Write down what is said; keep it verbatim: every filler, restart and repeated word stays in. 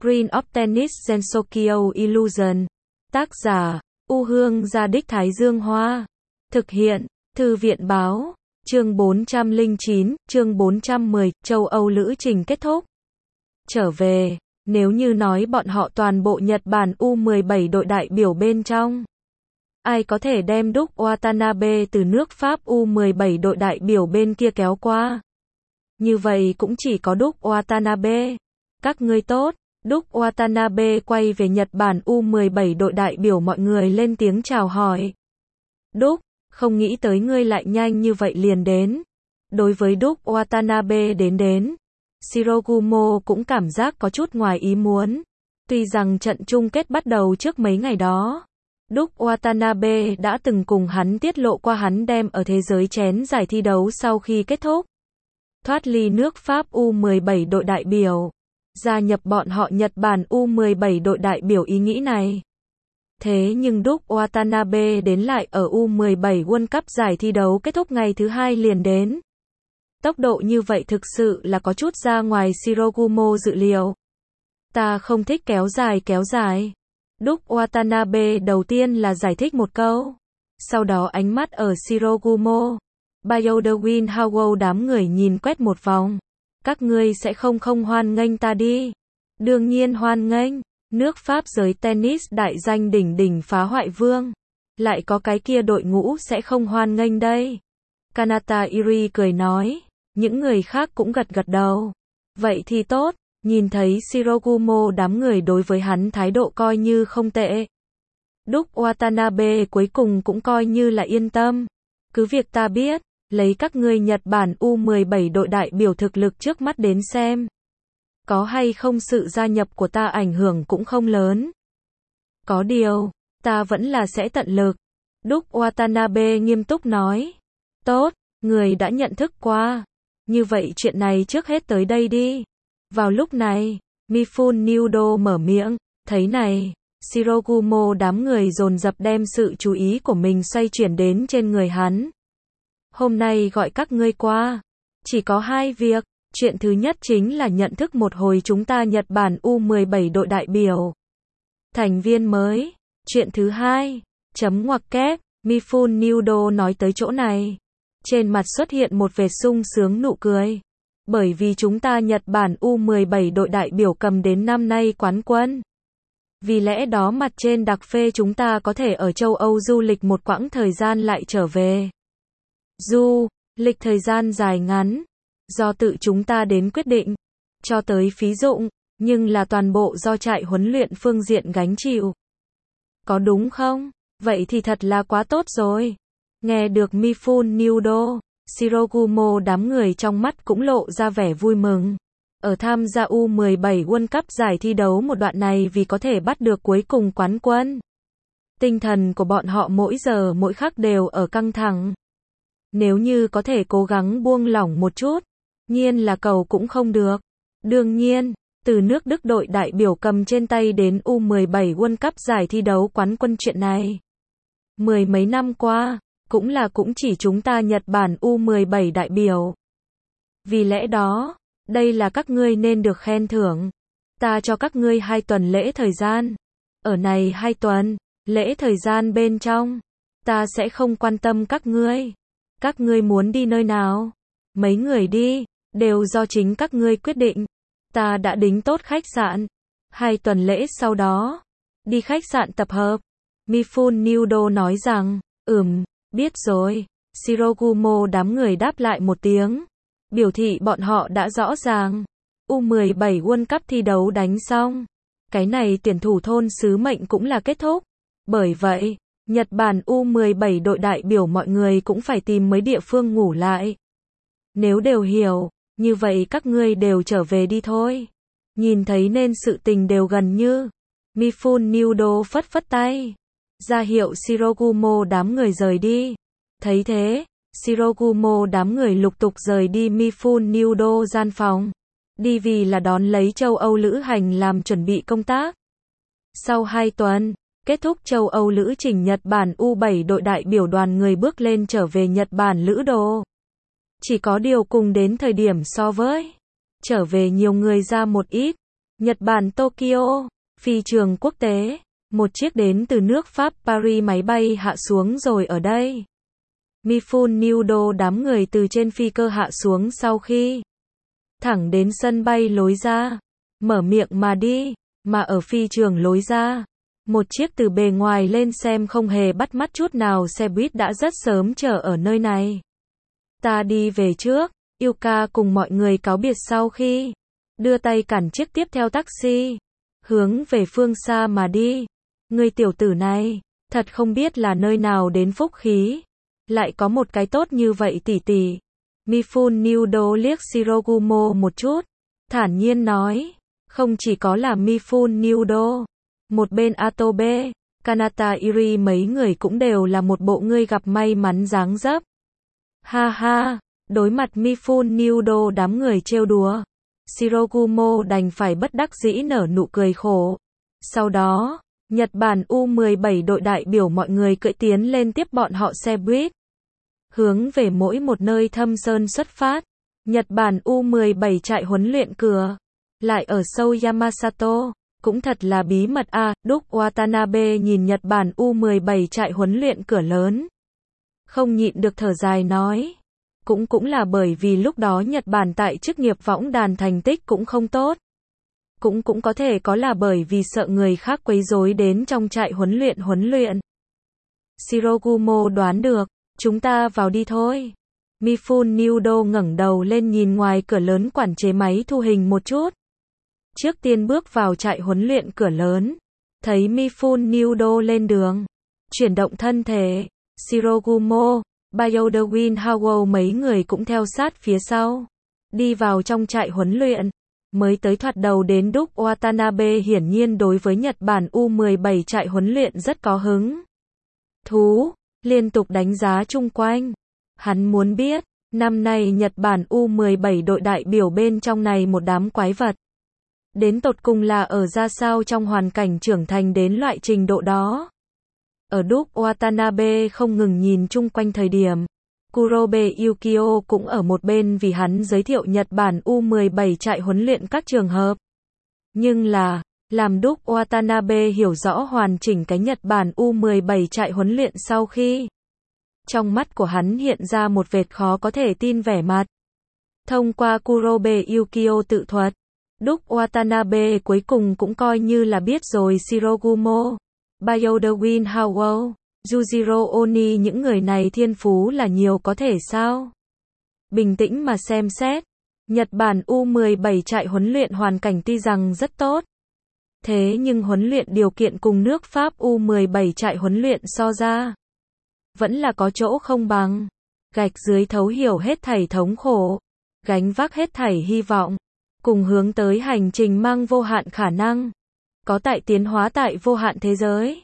Screen of Tennis Gensokyo Illusion. Tác giả, U Hương Gia Đích Thái Dương Hoa. Thực hiện, Thư viện Báo. Chương bốn trăm lẻ chín, chương bốn trăm mười, châu Âu lữ trình kết thúc. Trở về, nếu như nói bọn họ toàn bộ Nhật Bản U mười bảy đội đại biểu bên trong. Ai có thể đem Duke Watanabe từ nước Pháp U mười bảy đội đại biểu bên kia kéo qua? Như vậy cũng chỉ có Duke Watanabe. Các ngươi tốt, Duke Watanabe quay về Nhật Bản U mười bảy đội đại biểu, mọi người lên tiếng chào hỏi. Duke, không nghĩ tới ngươi lại nhanh như vậy liền đến. Đối với Duke Watanabe đến đến, Shirogumo cũng cảm giác có chút ngoài ý muốn. Tuy rằng trận chung kết bắt đầu trước mấy ngày đó, Duke Watanabe đã từng cùng hắn tiết lộ qua hắn đem ở thế giới chén giải thi đấu sau khi kết thúc thoát ly nước Pháp U mười bảy đội đại biểu, gia nhập bọn họ Nhật Bản U mười bảy đội đại biểu ý nghĩ này. Thế nhưng Duke Watanabe đến lại ở U mười bảy World Cup giải thi đấu kết thúc ngày thứ hai liền đến. Tốc độ như vậy thực sự là có chút ra ngoài Shirogumo dự liệu. Ta không thích kéo dài kéo dài. Duke Watanabe đầu tiên là giải thích một câu. Sau đó ánh mắt ở Shirogumo, Bayodewin Howell đám người nhìn quét một vòng. Các ngươi sẽ không không hoan nghênh ta đi. Đương nhiên hoan nghênh. Nước Pháp giới tennis đại danh đỉnh đỉnh phá hoại vương. Lại có cái kia đội ngũ sẽ không hoan nghênh đây. Kanata Iri cười nói. Những người khác cũng gật gật đầu. Vậy thì tốt. Nhìn thấy Shirogumo đám người đối với hắn thái độ coi như không tệ. Duke Watanabe cuối cùng cũng coi như là yên tâm. Cứ việc ta biết, lấy các ngươi Nhật Bản U mười bảy đội đại biểu thực lực trước mắt đến xem. Có hay không sự gia nhập của ta ảnh hưởng cũng không lớn. Có điều, ta vẫn là sẽ tận lực. Duke Watanabe nghiêm túc nói. Tốt, người đã nhận thức qua. Như vậy chuyện này trước hết tới đây đi. Vào lúc này, Mifune Nudo mở miệng, thấy này, Shirogumo đám người dồn dập đem sự chú ý của mình xoay chuyển đến trên người hắn. Hôm nay gọi các ngươi qua, chỉ có hai việc, chuyện thứ nhất chính là nhận thức một hồi chúng ta Nhật Bản U mười bảy đội đại biểu. Thành viên mới, chuyện thứ hai, chấm ngoặc kép, Mifune Nudo nói tới chỗ này. Trên mặt xuất hiện một vệt sung sướng nụ cười. Bởi vì chúng ta Nhật Bản U mười bảy đội đại biểu cầm đến năm nay quán quân. Vì lẽ đó mặt trên đặc phê chúng ta có thể ở châu Âu du lịch một quãng thời gian lại trở về. Du lịch thời gian dài ngắn, do tự chúng ta đến quyết định, cho tới phí dụng, nhưng là toàn bộ do trại huấn luyện phương diện gánh chịu. Có đúng không? Vậy thì thật là quá tốt rồi. Nghe được Mifune Nudo, Shirogumo đám người trong mắt cũng lộ ra vẻ vui mừng. Ở tham gia U mười bảy World Cup giải thi đấu một đoạn này vì có thể bắt được cuối cùng quán quân. Tinh thần của bọn họ mỗi giờ mỗi khắc đều ở căng thẳng. Nếu như có thể cố gắng buông lỏng một chút, nhiên là cầu cũng không được. Đương nhiên, từ nước Đức đội đại biểu cầm trên tay đến U mười bảy World Cup giải thi đấu quán quân chuyện này. Mười mấy năm qua, cũng là cũng chỉ chúng ta Nhật Bản U mười bảy đại biểu. Vì lẽ đó, đây là các ngươi nên được khen thưởng. Ta cho các ngươi hai tuần lễ thời gian. Ở này hai tuần, lễ thời gian bên trong, ta sẽ không quan tâm các ngươi. Các ngươi muốn đi nơi nào? Mấy người đi, đều do chính các ngươi quyết định. Ta đã đính tốt khách sạn. Hai tuần lễ sau đó, đi khách sạn tập hợp. Mifune Nudo nói rằng, ừm, biết rồi. Shirogumo đám người đáp lại một tiếng. Biểu thị bọn họ đã rõ ràng. U mười bảy World Cup thi đấu đánh xong. Cái này tuyển thủ thôn sứ mệnh cũng là kết thúc. Bởi vậy, Nhật Bản U mười bảy đội đại biểu mọi người cũng phải tìm mấy địa phương ngủ lại. Nếu đều hiểu, như vậy các ngươi đều trở về đi thôi. Nhìn thấy nên sự tình đều gần như. Mifune Nudo phất phất tay. Ra hiệu Shirogumo đám người rời đi. Thấy thế, Shirogumo đám người lục tục rời đi Mifune Nudo gian phòng. Đi vì là đón lấy châu Âu lữ hành làm chuẩn bị công tác. Sau hai tuần, kết thúc châu Âu lữ trình Nhật Bản U bảy đội đại biểu đoàn người bước lên trở về Nhật Bản lữ đồ. Chỉ có điều cùng đến thời điểm so với trở về nhiều người ra một ít. Nhật Bản Tokyo, phi trường quốc tế, một chiếc đến từ nước Pháp Paris máy bay hạ xuống rồi ở đây. Mifune Nudo đám người từ trên phi cơ hạ xuống sau khi thẳng đến sân bay lối ra, mở miệng mà đi, mà ở phi trường lối ra. Một chiếc từ bề ngoài lên xem không hề bắt mắt chút nào xe buýt đã rất sớm chờ ở nơi này. Ta đi về trước, Yuka cùng mọi người cáo biệt sau khi đưa tay cản chiếc tiếp theo taxi, hướng về phương xa mà đi. Người tiểu tử này, thật không biết là nơi nào đến phúc khí, lại có một cái tốt như vậy tỷ tỷ. Mifune Nudo liếc Shirogumo một chút, thản nhiên nói, không chỉ có là Mifune Nudo, một bên Atobe, Kanata Iri mấy người cũng đều là một bộ ngươi gặp may mắn dáng dấp. Ha ha, đối mặt Mifune Nudo đám người trêu đùa, Shirogumo đành phải bất đắc dĩ nở nụ cười khổ. Sau đó, Nhật Bản U mười bảy đội đại biểu mọi người cưỡi tiến lên tiếp bọn họ xe buýt, hướng về mỗi một nơi thâm sơn xuất phát. Nhật Bản U mười bảy trại huấn luyện cửa lại ở sâu Yamasato, cũng thật là bí mật a. À. Đúc Watanabe nhìn Nhật Bản U mười bảy trại huấn luyện cửa lớn, không nhịn được thở dài nói, cũng cũng là bởi vì lúc đó Nhật Bản tại chức nghiệp võng đàn thành tích cũng không tốt. Cũng cũng có thể có là bởi vì sợ người khác quấy rối đến trong trại huấn luyện huấn luyện. Shirogumo đoán được, chúng ta vào đi thôi. Mifune Nudo ngẩng đầu lên nhìn ngoài cửa lớn quản chế máy thu hình một chút. Trước tiên bước vào trại huấn luyện cửa lớn, thấy Mifune Nudo lên đường, chuyển động thân thể, Shirogumo, Bayodewin Howell mấy người cũng theo sát phía sau, đi vào trong trại huấn luyện. Mới tới thoạt đầu đến Đúc Watanabe hiển nhiên đối với Nhật Bản U mười bảy trại huấn luyện rất có hứng thú, liên tục đánh giá chung quanh. Hắn muốn biết, năm nay Nhật Bản U mười bảy đội đại biểu bên trong này một đám quái vật, đến tột cùng là ở ra sao trong hoàn cảnh trưởng thành đến loại trình độ đó. Ở Đúc Watanabe không ngừng nhìn chung quanh thời điểm, Kurobe Yukio cũng ở một bên vì hắn giới thiệu Nhật Bản U mười bảy trại huấn luyện các trường hợp. Nhưng là, làm Đúc Watanabe hiểu rõ hoàn chỉnh cái Nhật Bản U mười bảy trại huấn luyện sau khi, trong mắt của hắn hiện ra một vệt khó có thể tin vẻ mặt. Thông qua Kurobe Yukio tự thuật, Đúc Watanabe cuối cùng cũng coi như là biết rồi Shirogumo, Bayodewin Howell, Yujiro Oni những người này thiên phú là nhiều có thể sao? Bình tĩnh mà xem xét, Nhật Bản U mười bảy trại huấn luyện hoàn cảnh tuy rằng rất tốt, thế nhưng huấn luyện điều kiện cùng nước Pháp U mười bảy trại huấn luyện so ra, vẫn là có chỗ không bằng. Gạch dưới thấu hiểu hết thảy thống khổ, gánh vác hết thảy hy vọng, cùng hướng tới hành trình mang vô hạn khả năng, có tại tiến hóa tại vô hạn thế giới.